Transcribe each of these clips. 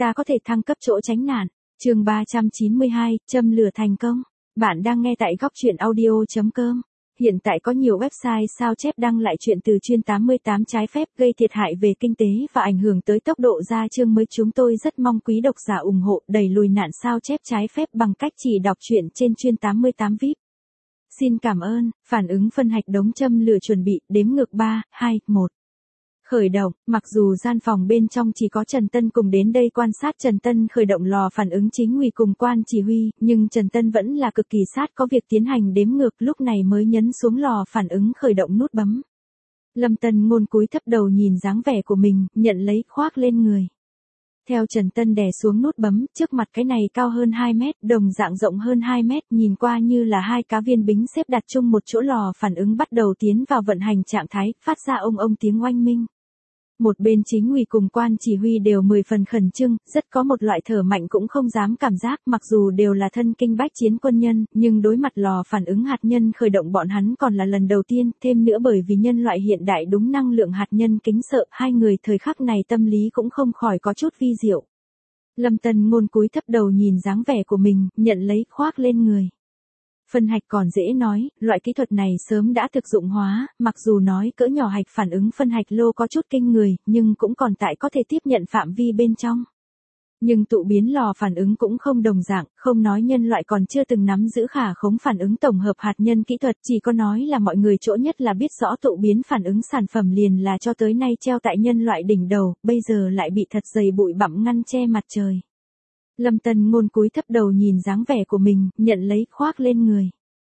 ta có thể thăng cấp chỗ tránh nạn. Chương 392, châm lửa thành công. Bạn đang nghe tại góc truyện audio.com. Hiện tại có nhiều website sao chép đăng lại chuyện từ chuyên 88 trái phép gây thiệt hại về kinh tế và ảnh hưởng tới tốc độ ra chương mới. Chúng tôi rất mong quý độc giả ủng hộ đẩy lùi nạn sao chép trái phép bằng cách chỉ đọc truyện trên chuyên 88 VIP. Xin cảm ơn. Phản ứng phân hạch đống châm lửa chuẩn bị, đếm ngược 3, 2, 1. Khởi động. Mặc dù gian phòng bên trong chỉ có Trần Tân cùng đến đây quan sát, Trần Tân khởi động lò phản ứng chính ủy cùng quan chỉ huy, nhưng Trần Tân vẫn là cực kỳ sát có việc tiến hành đếm ngược, lúc này mới nhấn xuống lò phản ứng khởi động nút bấm. Lâm Tân Ngôn cúi thấp đầu nhìn dáng vẻ của mình, nhận lấy khoác lên người. Theo Trần Tân đè xuống nút bấm, trước mặt cái này cao hơn 2 mét, đồng dạng rộng hơn 2 mét, nhìn qua như là hai cá viên bính xếp đặt chung một chỗ. Lò phản ứng bắt đầu tiến vào vận hành trạng thái, phát ra ông tiếng oanh minh. Một bên chính ủy cùng quan chỉ huy đều 10 phần khẩn trương, rất có một loại thở mạnh cũng không dám cảm giác, mặc dù đều là thân kinh bách chiến quân nhân, nhưng đối mặt lò phản ứng hạt nhân khởi động bọn hắn còn là lần đầu tiên, thêm nữa bởi vì nhân loại hiện đại đúng năng lượng hạt nhân kính sợ, hai người thời khắc này tâm lý cũng không khỏi có chút vi diệu. Lâm Tân Ngôn cúi thấp đầu nhìn dáng vẻ của mình, nhận lấy khoác lên người. Phân hạch còn dễ nói, loại kỹ thuật này sớm đã thực dụng hóa, mặc dù nói cỡ nhỏ hạch phản ứng phân hạch lô có chút kinh người, nhưng cũng còn tại có thể tiếp nhận phạm vi bên trong. Nhưng tụ biến lò phản ứng cũng không đồng dạng, không nói nhân loại còn chưa từng nắm giữ khả khống phản ứng tổng hợp hạt nhân kỹ thuật, chỉ có nói là mọi người chỗ nhất là biết rõ tụ biến phản ứng sản phẩm liền là cho tới nay treo tại nhân loại đỉnh đầu, bây giờ lại bị thật dày bụi bặm ngăn che mặt trời. Lâm Tân Ngôn cúi thấp đầu nhìn dáng vẻ của mình, nhận lấy khoác lên người.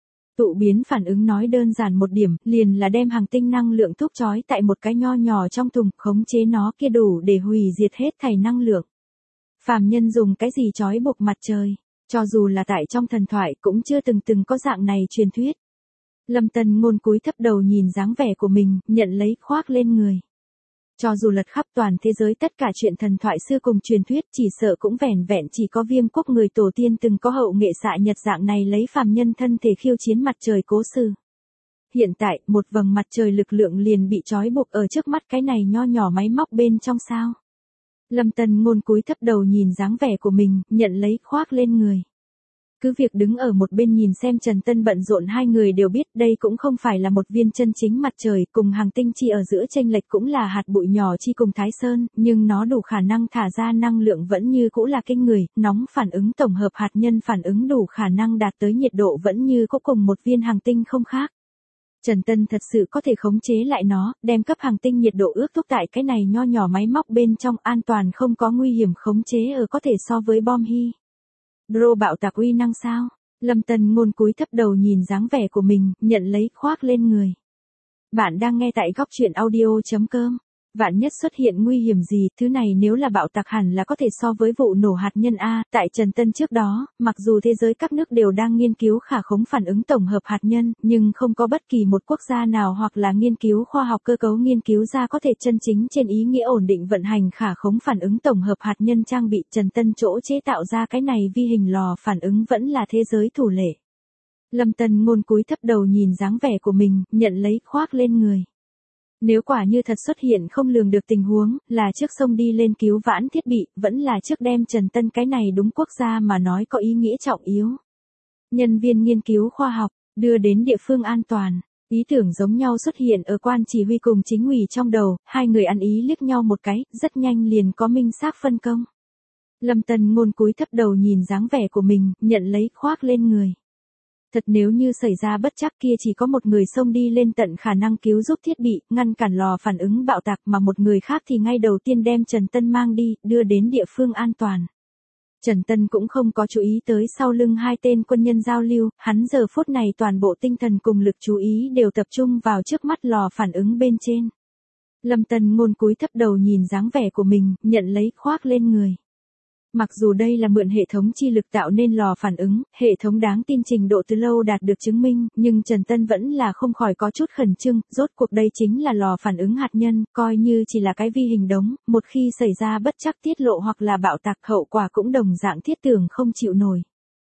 Tụ biến phản ứng nói đơn giản một điểm, liền là đem hàng tinh năng lượng thúc chói tại một cái nho nhỏ trong thùng, khống chế nó kia đủ để hủy diệt hết thảy năng lượng. Phàm nhân dùng cái gì chói buộc mặt trời, cho dù là tại trong thần thoại cũng chưa từng có dạng này truyền thuyết. Lâm Tân Ngôn cúi thấp đầu nhìn dáng vẻ của mình, nhận lấy khoác lên người. Cho dù lật khắp toàn thế giới tất cả chuyện thần thoại xưa cùng truyền thuyết, chỉ sợ cũng vẻn vẹn chỉ có Viêm Quốc người tổ tiên từng có hậu nghệ xạ nhật dạng này lấy phàm nhân thân thể khiêu chiến mặt trời cố sự. Hiện tại, một vầng mặt trời lực lượng liền bị trói buộc ở trước mắt cái này nho nhỏ máy móc bên trong sao. Lâm Tân Ngôn cúi thấp đầu nhìn dáng vẻ của mình, nhận lấy khoác lên người. Cứ việc đứng ở một bên nhìn xem Trần Tân bận rộn, hai người đều biết đây cũng không phải là một viên chân chính mặt trời, cùng hàng tinh chi ở giữa chênh lệch cũng là hạt bụi nhỏ chi cùng Thái Sơn, nhưng nó đủ khả năng thả ra năng lượng vẫn như cũ là kinh người, nóng phản ứng tổng hợp hạt nhân phản ứng đủ khả năng đạt tới nhiệt độ vẫn như cũ cùng một viên hàng tinh không khác. Trần Tân thật sự có thể khống chế lại nó, đem cấp hàng tinh nhiệt độ ước thúc tại cái này nho nhỏ máy móc bên trong, an toàn không có nguy hiểm, khống chế ở có thể so với bom hy Dro bạo tạc uy năng sao? Lâm Tân Ngôn cúi thấp đầu nhìn dáng vẻ của mình, nhận lấy khoác lên người. Bạn đang nghe tại góc truyện audio.com. Vạn nhất xuất hiện nguy hiểm gì, thứ này nếu là bạo tạc hẳn là có thể so với vụ nổ hạt nhân A. Tại Trần Tân trước đó, mặc dù thế giới các nước đều đang nghiên cứu khả khống phản ứng tổng hợp hạt nhân, nhưng không có bất kỳ một quốc gia nào hoặc là nghiên cứu khoa học cơ cấu nghiên cứu ra có thể chân chính trên ý nghĩa ổn định vận hành khả khống phản ứng tổng hợp hạt nhân trang bị. Trần Tân chỗ chế tạo ra cái này vi hình lò phản ứng vẫn là thế giới thủ lệ. Lâm Tân Ngôn cúi thấp đầu nhìn dáng vẻ của mình, nhận lấy khoác lên người. Nếu quả như thật xuất hiện không lường được tình huống, là trước sông đi lên cứu vãn thiết bị, vẫn là trước đem Trần Tân cái này đúng quốc gia mà nói có ý nghĩa trọng yếu. Nhân viên nghiên cứu khoa học, đưa đến địa phương an toàn. Ý tưởng giống nhau xuất hiện ở quan chỉ huy cùng chính ủy trong đầu, hai người ăn ý liếc nhau một cái, rất nhanh liền có minh xác phân công. Lâm Tân Ngôn cúi thấp đầu nhìn dáng vẻ của mình, nhận lấy khoác lên người. Thật nếu như xảy ra bất trắc kia chỉ có một người xông đi lên tận khả năng cứu giúp thiết bị, ngăn cản lò phản ứng bạo tạc, mà một người khác thì ngay đầu tiên đem Trần Tân mang đi, đưa đến địa phương an toàn. Trần Tân cũng không có chú ý tới sau lưng hai tên quân nhân giao lưu, hắn giờ phút này toàn bộ tinh thần cùng lực chú ý đều tập trung vào trước mắt lò phản ứng bên trên. Lâm Tân Ngôn cúi thấp đầu nhìn dáng vẻ của mình, nhận lấy khoác lên người. Mặc dù đây là mượn hệ thống chi lực tạo nên lò phản ứng, hệ thống đáng tin trình độ từ lâu đạt được chứng minh, nhưng Trần Tân vẫn là không khỏi có chút khẩn trương, rốt cuộc đây chính là lò phản ứng hạt nhân, coi như chỉ là cái vi hình đống, một khi xảy ra bất trắc tiết lộ hoặc là bạo tạc hậu quả cũng đồng dạng thiết tưởng không chịu nổi.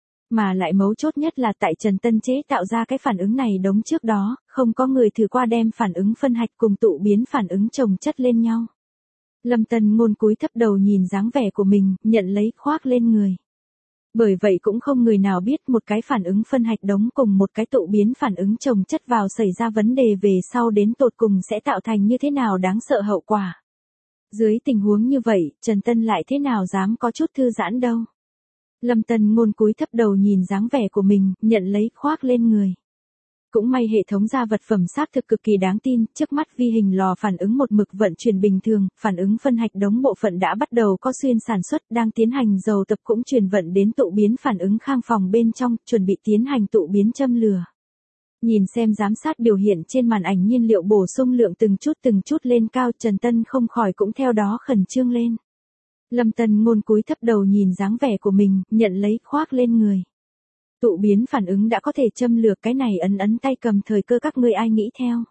Mà lại mấu chốt nhất là tại Trần Tân chế tạo ra cái phản ứng này đống trước đó, không có người thử qua đem phản ứng phân hạch cùng tụ biến phản ứng chồng chất lên nhau. Lâm Tân Ngôn cúi thấp đầu nhìn dáng vẻ của mình, nhận lấy khoác lên người. Bởi vậy cũng không người nào biết một cái phản ứng phân hạch đống cùng một cái tụ biến phản ứng chồng chất vào xảy ra vấn đề về sau đến tột cùng sẽ tạo thành như thế nào đáng sợ hậu quả. Dưới tình huống như vậy, Trần Tân lại thế nào dám có chút thư giãn đâu. Lâm Tân Ngôn cúi thấp đầu nhìn dáng vẻ của mình, nhận lấy khoác lên người. Cũng may hệ thống gia vật phẩm xác thực cực kỳ đáng tin, trước mắt vi hình lò phản ứng một mực vận chuyển bình thường, phản ứng phân hạch đống bộ phận đã bắt đầu có xuyên sản xuất, đang tiến hành dầu tập cũng truyền vận đến tụ biến phản ứng khang phòng bên trong, chuẩn bị tiến hành tụ biến châm lửa. Nhìn xem giám sát biểu hiện trên màn ảnh nhiên liệu bổ sung lượng từng chút lên cao, Trần Tân không khỏi cũng theo đó khẩn trương lên. Lâm Tân Ngôn cúi thấp đầu nhìn dáng vẻ của mình, nhận lấy khoác lên người. Tụ biến phản ứng đã có thể châm lửa, cái này ấn tay cầm thời cơ các ngươi ai nghĩ theo.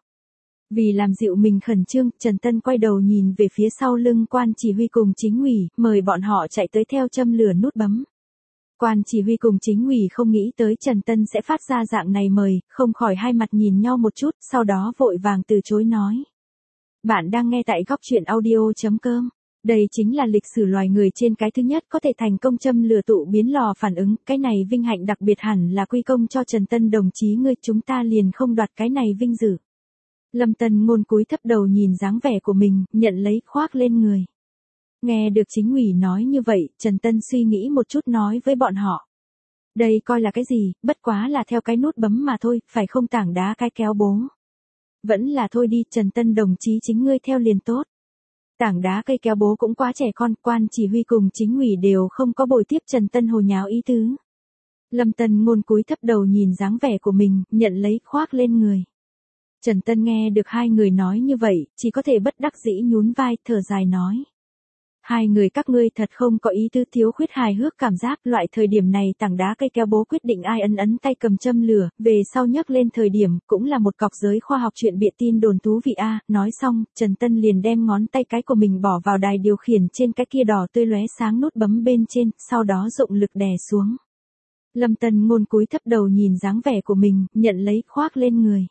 Vì làm dịu mình khẩn trương, Trần Tân quay đầu nhìn về phía sau lưng quan chỉ huy cùng chính ủy, mời bọn họ chạy tới theo châm lửa nút bấm. Quan chỉ huy cùng chính ủy không nghĩ tới Trần Tân sẽ phát ra dạng này mời, không khỏi hai mặt nhìn nhau một chút, sau đó vội vàng từ chối nói. Bạn đang nghe tại góc truyện audio.com. Đây chính là lịch sử loài người trên cái thứ nhất có thể thành công châm lửa tụ biến lò phản ứng, cái này vinh hạnh đặc biệt hẳn là quy công cho Trần Tân đồng chí ngươi, chúng ta liền không đoạt cái này vinh dự. Lâm Tân Ngôn cúi thấp đầu nhìn dáng vẻ của mình, nhận lấy khoác lên người. Nghe được chính ủy nói như vậy, Trần Tân suy nghĩ một chút nói với bọn họ. Đây coi là cái gì, bất quá là theo cái nút bấm mà thôi, phải không tảng đá cái kéo bố. Vẫn là thôi đi, Trần Tân đồng chí chính ngươi theo liền tốt. Tảng đá cây kéo bố cũng quá trẻ con, quan chỉ huy cùng chính ủy đều không có bồi tiếp Trần Tân hồ nháo ý tứ. Lâm Tân Ngôn cúi thấp đầu nhìn dáng vẻ của mình, nhận lấy khoác lên người. Trần Tân nghe được hai người nói như vậy, chỉ có thể bất đắc dĩ nhún vai, thở dài nói. Hai người các ngươi thật không có ý tứ, thiếu khuyết hài hước cảm giác, loại thời điểm này tảng đá cây kéo bố quyết định ai ấn tay cầm châm lửa, về sau nhắc lên thời điểm, cũng là một cọc giới khoa học chuyện bịa tin đồn thú vị a. Nói xong, Trần Tân liền đem ngón tay cái của mình bỏ vào đài điều khiển trên cái kia đỏ tươi lóe sáng nút bấm bên trên, sau đó dụng lực đè xuống. Lâm Tân Ngôn cúi thấp đầu nhìn dáng vẻ của mình, nhận lấy khoác lên người.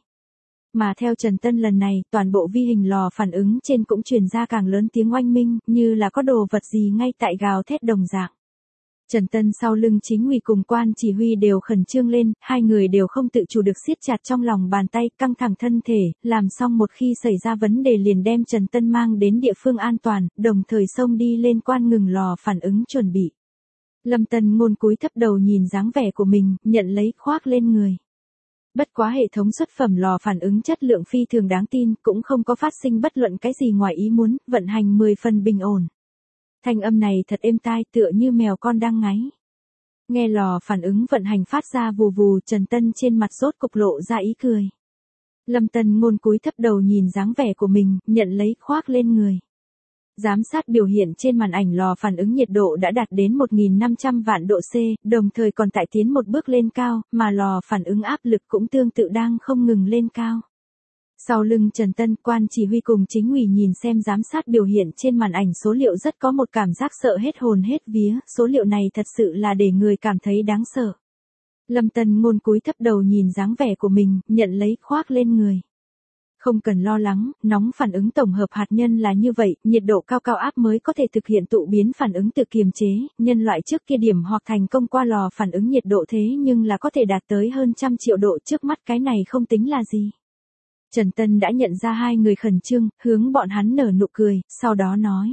Mà theo Trần Tân lần này, toàn bộ vi hình lò phản ứng trên cũng truyền ra càng lớn tiếng oanh minh, như là có đồ vật gì ngay tại gào thét đồng dạng. Trần Tân sau lưng chính ủy cùng quan chỉ huy đều khẩn trương lên, hai người đều không tự chủ được siết chặt trong lòng bàn tay, căng thẳng thân thể, làm xong một khi xảy ra vấn đề liền đem Trần Tân mang đến địa phương an toàn, đồng thời xông đi lên quan ngừng lò phản ứng chuẩn bị. Lâm Tân Ngôn cúi thấp đầu nhìn dáng vẻ của mình, nhận lấy khoác lên người. Bất quá hệ thống xuất phẩm lò phản ứng chất lượng phi thường đáng tin, cũng không có phát sinh bất luận cái gì ngoài ý muốn, vận hành 10 phần bình ổn. Thanh âm này thật êm tai, tựa như mèo con đang ngáy. Nghe lò phản ứng vận hành phát ra vù vù, Trần Tân trên mặt rốt cục lộ ra ý cười. Lâm Tân Ngôn cúi thấp đầu nhìn dáng vẻ của mình, nhận lấy khoác lên người. Giám sát biểu hiện trên màn ảnh lò phản ứng nhiệt độ đã đạt đến 1.500 vạn độ C, đồng thời còn tại tiến một bước lên cao, mà lò phản ứng áp lực cũng tương tự đang không ngừng lên cao. Sau lưng Trần Tân, quan chỉ huy cùng chính ủy nhìn xem giám sát biểu hiện trên màn ảnh số liệu rất có một cảm giác sợ hết hồn hết vía, số liệu này thật sự là để người cảm thấy đáng sợ. Lâm Tân Ngôn cúi thấp đầu nhìn dáng vẻ của mình, nhận lấy khoác lên người. Không cần lo lắng, nóng phản ứng tổng hợp hạt nhân là như vậy, nhiệt độ cao cao áp mới có thể thực hiện tụ biến phản ứng tự kiềm chế, nhân loại trước kia điểm hoặc thành công qua lò phản ứng nhiệt độ thế nhưng là có thể đạt tới hơn 100 triệu độ, trước mắt cái này không tính là gì. Trần Tân đã nhận ra hai người khẩn trương, hướng bọn hắn nở nụ cười, sau đó nói.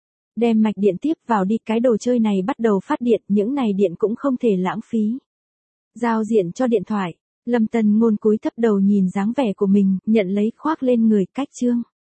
Đem mạch điện tiếp vào đi, cái đồ chơi này bắt đầu phát điện, những này điện cũng không thể lãng phí. Giao diện cho điện thoại. Lâm Tân Ngôn cúi thấp đầu nhìn dáng vẻ của mình, nhận lấy khoác lên người, cách chương.